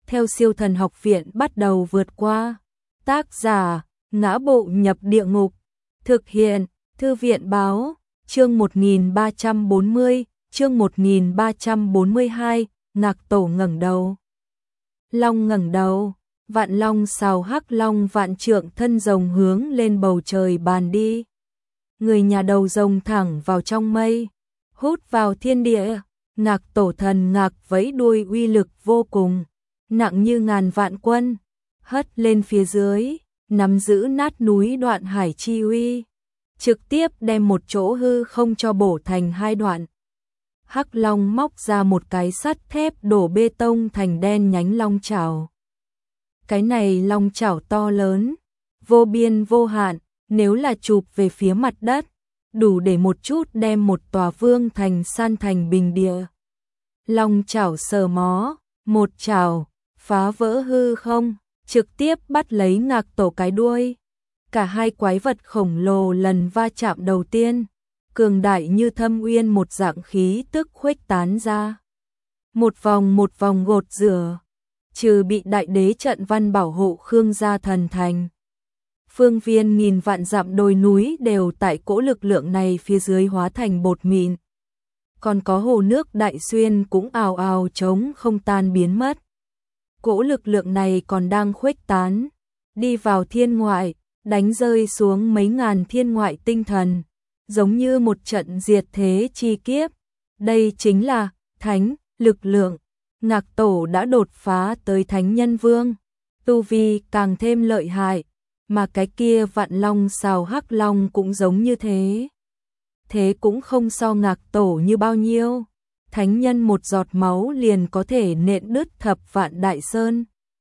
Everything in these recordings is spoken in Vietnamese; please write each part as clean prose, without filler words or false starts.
theo Siêu Thần Học Viện bắt đầu vượt qua. Tác giả: Ngã Bộ Nhập Địa Ngục. Thực hiện: Thư viện báo. Chương 1340, chương 1342, Ngạc Tổ ngẩng đầu. Long ngẩng đầu, vạn long xào hắc long vạn trượng thân rồng hướng lên bầu trời bàn đi. Người nhà đầu rồng thẳng vào trong mây, hút vào thiên địa. Ngạc Tổ thần ngạc vẫy đuôi uy lực vô cùng, nặng như ngàn vạn quân, hất lên phía dưới, nắm giữ nát núi Đoạn Hải chi uy, trực tiếp đem một chỗ hư không cho bổ thành hai đoạn. Hắc long móc ra một cái sắt thép đổ bê tông thành đen nhánh long chảo. Cái này long chảo to lớn, vô biên vô hạn, nếu là chụp về phía mặt đất, đủ để một chút đem một tòa vương thành san thành bình địa. Long chảo sờ mó, một chảo, phá vỡ hư không, trực tiếp bắt lấy Ngạc Tổ cái đuôi. Cả hai quái vật khổng lồ lần va chạm đầu tiên, cường đại như thâm uyên một dạng khí tức khuếch tán ra. Một vòng gột rửa, trừ bị đại đế trận văn bảo hộ Khương gia thần thành. Phương viên nghìn vạn dặm đồi núi đều tại cỗ lực lượng này phía dưới hóa thành bột mịn. Còn có hồ nước Đại Xuyên cũng ào ào trống không tan biến mất. Cỗ lực lượng này còn đang khuếch tán, đi vào thiên ngoại, đánh rơi xuống mấy ngàn thiên ngoại tinh thần, giống như một trận diệt thế chi kiếp. Đây chính là thánh lực lượng. Ngạc Tổ đã đột phá tới thánh nhân vương, tu vi càng thêm lợi hại, mà cái kia vạn long xào hắc long cũng giống như thế. Thế cũng không so Ngạc Tổ như bao nhiêu. Thánh nhân một giọt máu liền có thể nện đứt thập vạn đại sơn,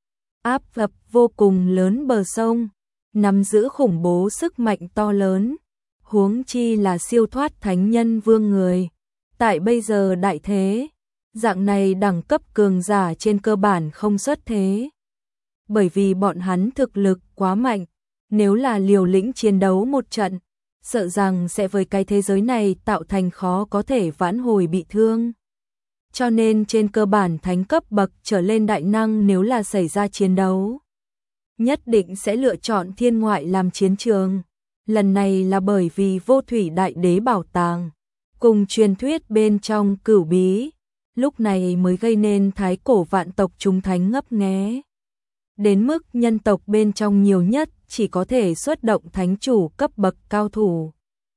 áp ập vô cùng lớn bờ sông, nắm giữ khủng bố sức mạnh to lớn, huống chi là siêu thoát thánh nhân vương người. Tại bây giờ đại thế, dạng này đẳng cấp cường giả trên cơ bản không xuất thế, bởi vì bọn hắn thực lực quá mạnh, nếu là liều lĩnh chiến đấu một trận, sợ rằng sẽ với cái thế giới này tạo thành khó có thể vãn hồi bị thương. Cho nên trên cơ bản thánh cấp bậc trở lên đại năng nếu là xảy ra chiến đấu, nhất định sẽ lựa chọn thiên ngoại làm chiến trường. Lần này là bởi vì vô thủy đại đế bảo tàng, cùng truyền thuyết bên trong cửu bí, lúc này mới gây nên thái cổ vạn tộc chúng thánh ngấp nghé. Đến mức nhân tộc bên trong nhiều nhất chỉ có thể xuất động thánh chủ cấp bậc cao thủ.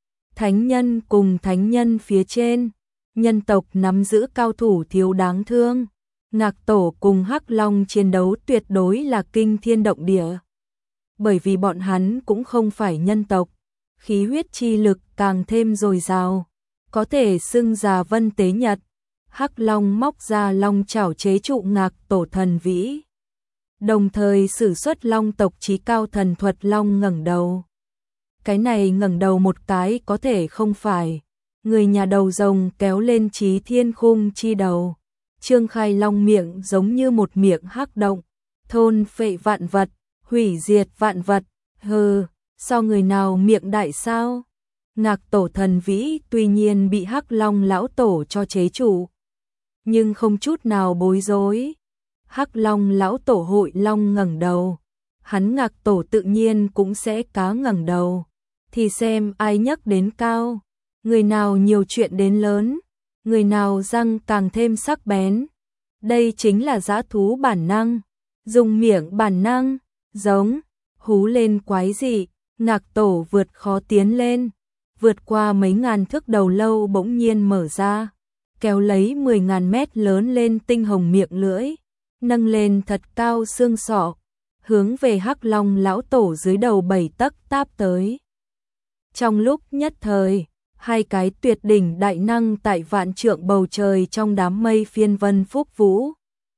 Thánh nhân cùng thánh nhân phía trên, nhân tộc nắm giữ cao thủ thiếu đáng thương. Ngạc Tổ cùng Hắc Long chiến đấu tuyệt đối là kinh thiên động địa. Bởi vì bọn hắn cũng không phải nhân tộc, khí huyết chi lực càng thêm dồi dào, có thể xưng già vân tế nhật. Hắc Long móc ra long chảo chế trụ Ngạc Tổ thần vĩ, đồng thời sử xuất long tộc chí cao thần thuật long ngẩng đầu. Cái này ngẩng đầu một cái có thể không phải người nhà đầu rồng kéo lên chí thiên khung chi đầu, trương khai long miệng giống như một miệng hắc động, thôn phệ vạn vật, hủy diệt vạn vật. Hừ, so người nào miệng đại sao? Ngạc Tổ thần vĩ tuy nhiên bị Hắc Long lão tổ cho chế trụ, nhưng không chút nào bối rối. Hắc Long lão tổ hội long ngẩng đầu, hắn Ngạc Tổ tự nhiên cũng sẽ cá ngẩng đầu, thì xem ai nhấc đến cao, người nào nhiều chuyện đến lớn, người nào răng càng thêm sắc bén. Đây chính là dã thú bản năng, dùng miệng bản năng, giống, hú lên quái dị. Ngạc Tổ vượt khó tiến lên, vượt qua mấy ngàn thước đầu lâu bỗng nhiên mở ra, kéo lấy 10.000 mét lớn lên tinh hồng miệng lưỡi, nâng lên thật cao xương sọ, hướng về Hắc Long lão tổ dưới đầu 7 tấc táp tới. Trong lúc nhất thời, hai cái tuyệt đỉnh đại năng tại vạn trượng bầu trời trong đám mây phiên vân phúc vũ,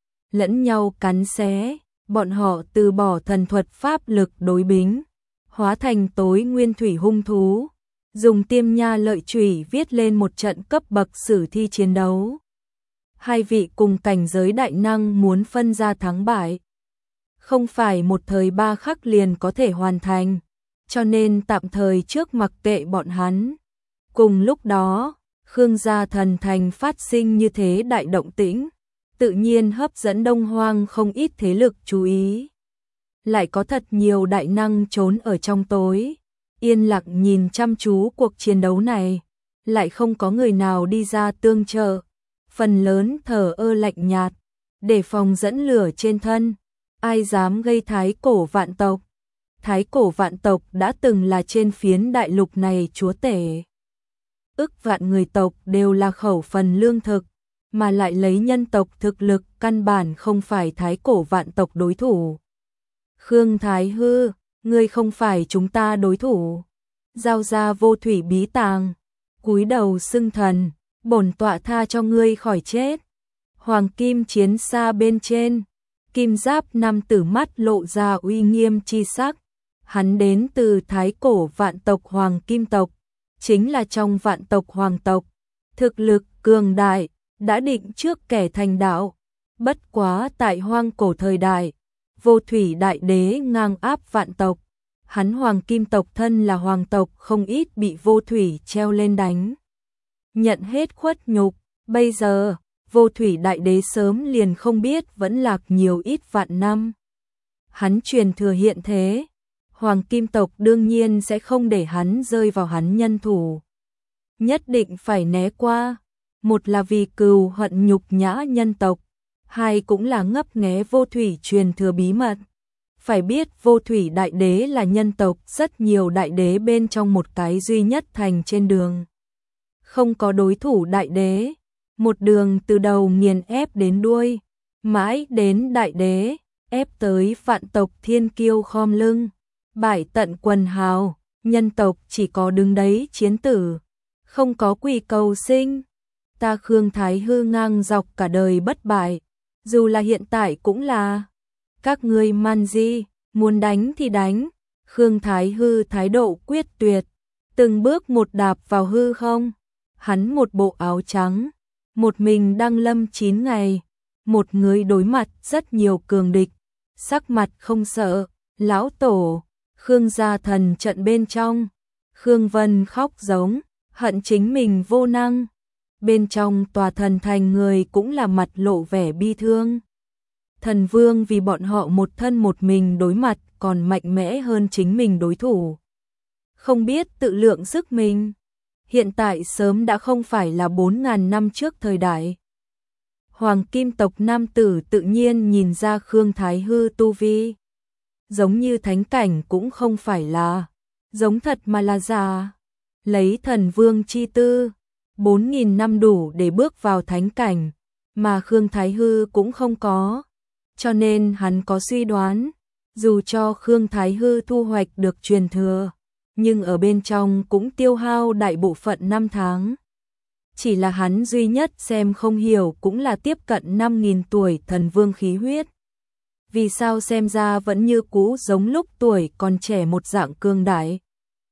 lẫn nhau cắn xé, bọn họ từ bỏ thần thuật pháp lực đối bính, hóa thành tối nguyên thủy hung thú, dùng tiêm nha lợi chủy viết lên một trận cấp bậc sử thi chiến đấu. Hai vị cùng cảnh giới đại năng muốn phân ra thắng bại, không phải một thời ba khắc liền có thể hoàn thành, cho nên tạm thời trước mặc kệ bọn hắn. Cùng lúc đó, Khương gia thần thành phát sinh như thế đại động tĩnh, tự nhiên hấp dẫn Đông Hoang không ít thế lực chú ý. Lại có thật nhiều đại năng trốn ở trong tối, yên lặng nhìn chăm chú cuộc chiến đấu này, lại không có người nào đi ra tương trợ, phần lớn thờ ơ lạnh nhạt, để phòng dẫn lửa trên thân, ai dám gây thái cổ vạn tộc. Thái cổ vạn tộc đã từng là trên phiến đại lục này chúa tể. Ức vạn người tộc đều là khẩu phần lương thực, mà lại lấy nhân tộc thực lực căn bản không phải thái cổ vạn tộc đối thủ. Khương Thái Hư, ngươi không phải chúng ta đối thủ. Giao ra vô thủy bí tàng, cúi đầu xưng thần, bổn tọa tha cho ngươi khỏi chết. Hoàng kim chiến xa bên trên, kim giáp nam tử mắt lộ ra uy nghiêm chi sắc. Hắn đến từ thái cổ vạn tộc hoàng kim tộc, chính là trong vạn tộc hoàng tộc, thực lực cường đại, đã định trước kẻ thành đạo. Bất quá tại hoang cổ thời đại, vô thủy đại đế ngang áp vạn tộc, hắn hoàng kim tộc thân là hoàng tộc không ít bị vô thủy treo lên đánh. Nhận hết khuất nhục, bây giờ, vô thủy đại đế sớm liền không biết vẫn lạc nhiều ít vạn năm. Hắn truyền thừa hiện thế, hoàng kim tộc đương nhiên sẽ không để hắn rơi vào hắn nhân thủ. Nhất định phải né qua, một là vì cừu hận nhục nhã nhân tộc, hai cũng là ngấp nghé vô thủy truyền thừa bí mật. Phải biết vô thủy đại đế là nhân tộc rất nhiều đại đế bên trong một cái duy nhất thành trên đường. Không có đối thủ đại đế, một đường từ đầu nghiền ép đến đuôi, mãi đến đại đế, ép tới vạn tộc thiên kiêu khom lưng, bại tận quần hào, nhân tộc chỉ có đứng đấy chiến tử, không có quỳ cầu sinh. Ta Khương Thái Hư ngang dọc cả đời bất bại, dù là hiện tại cũng là. Các ngươi man di, muốn đánh thì đánh. Khương Thái Hư thái độ quyết tuyệt, từng bước một đạp vào hư không. Hắn một bộ áo trắng, một mình đăng lâm 9 ngày, một người đối mặt rất nhiều cường địch, sắc mặt không sợ. Lão tổ, Khương gia thần trận bên trong, Khương Vân khóc giống, hận chính mình vô năng. Bên trong tòa thần thành người cũng là mặt lộ vẻ bi thương. Thần vương vì bọn họ một thân một mình đối mặt còn mạnh mẽ hơn chính mình đối thủ. Không biết tự lượng sức mình. Hiện tại sớm đã không phải là 4.000 năm trước thời đại. Hoàng kim tộc nam tử tự nhiên nhìn ra Khương Thái Hư tu vi. Giống như thánh cảnh cũng không phải là giống thật mà là giả. Lấy thần vương chi tư, 4.000 năm đủ để bước vào thánh cảnh, mà Khương Thái Hư cũng không có. Cho nên hắn có suy đoán, dù cho Khương Thái Hư thu hoạch được truyền thừa, nhưng ở bên trong cũng tiêu hao đại bộ phận năm tháng. Chỉ là hắn duy nhất xem không hiểu cũng là tiếp cận 5.000 tuổi thần vương khí huyết. Vì sao xem ra vẫn như cũ giống lúc tuổi còn trẻ một dạng cương đại.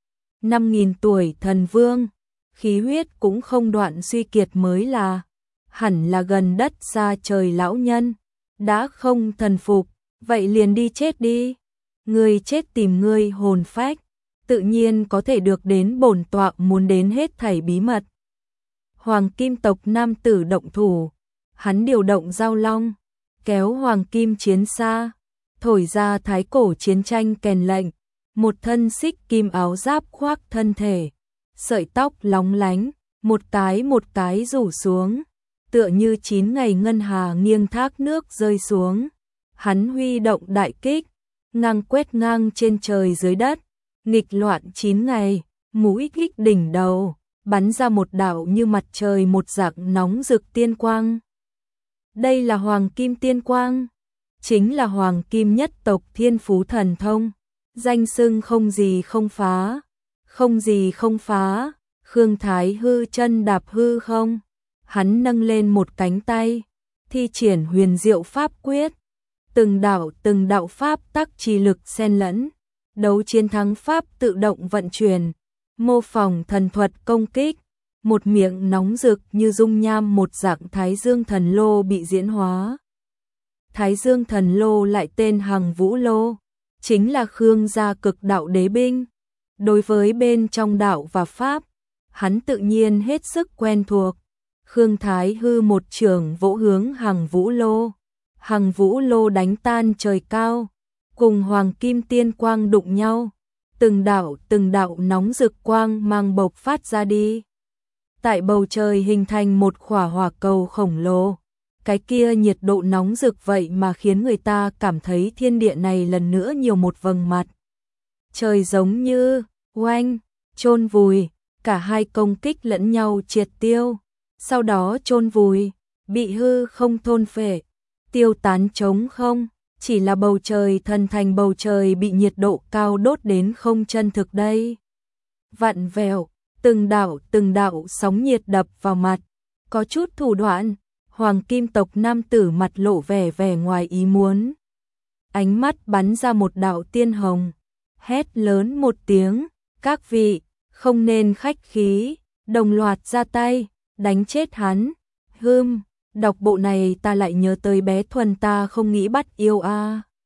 5.000 tuổi thần vương, khí huyết cũng không đoạn suy kiệt mới là, hẳn là gần đất xa trời lão nhân, đã không thần phục, vậy liền đi chết đi. Người chết tìm ngươi hồn phách, tự nhiên có thể được đến bổn tọa muốn đến hết thảy bí mật. Hoàng kim tộc nam tử động thủ, hắn điều động giao long, kéo hoàng kim chiến xa, thổi ra thái cổ chiến tranh kèn lệnh, một thân xích kim áo giáp khoác thân thể, sợi tóc lóng lánh, một cái rủ xuống, tựa như 9 ngày ngân hà nghiêng thác nước rơi xuống. Hắn huy động đại kích, ngang quét ngang trên trời dưới đất, nghịch loạn 9 ngày, mũi kích đỉnh đầu, bắn ra một đạo như mặt trời một dạng nóng rực tiên quang. Đây là hoàng kim tiên quang, chính là hoàng kim nhất tộc thiên phú thần thông, danh xưng không gì không phá, không gì không phá. Khương Thái Hư chân đạp hư không, hắn nâng lên một cánh tay, thi triển huyền diệu pháp quyết, từng đạo pháp tắc chi lực xen lẫn, đấu chiến thắng pháp tự động vận chuyển, mô phỏng thần thuật công kích, một miệng nóng rực như dung nham một dạng Thái Dương thần lô bị diễn hóa. Thái Dương thần lô lại tên Hằng Vũ lô, chính là Khương gia cực đạo đế binh. Đối với bên trong đạo và pháp, hắn tự nhiên hết sức quen thuộc, Khương Thái Hư một chưởng vỗ hướng Hằng Vũ Lô. Hằng Vũ Lô đánh tan trời cao, cùng Hoàng Kim Tiên Quang đụng nhau. Từng đạo nóng rực quang mang bộc phát ra đi. Tại bầu trời hình thành một khỏa hỏa cầu khổng lồ. Cái kia nhiệt độ nóng rực vậy mà khiến người ta cảm thấy thiên địa này lần nữa nhiều một vầng mặt. Trời giống như oanh, chôn vùi, cả hai công kích lẫn nhau triệt tiêu. Sau đó chôn vùi, bị hư không thôn phệ, tiêu tán trống không. Chỉ là bầu trời thần thành bầu trời bị nhiệt độ cao đốt đến không chân thực đây. Vặn vẹo, từng đạo sóng nhiệt đập vào mặt, có chút thủ đoạn. Hoàng kim tộc nam tử mặt lộ vẻ ngoài ý muốn. Ánh mắt bắn ra một đạo tiên hồng, hét lớn một tiếng, các vị, không nên khách khí, đồng loạt ra tay, đánh chết hắn. Đọc bộ này ta lại nhớ tới bé Thuần ta không nghĩ bắt yêu a.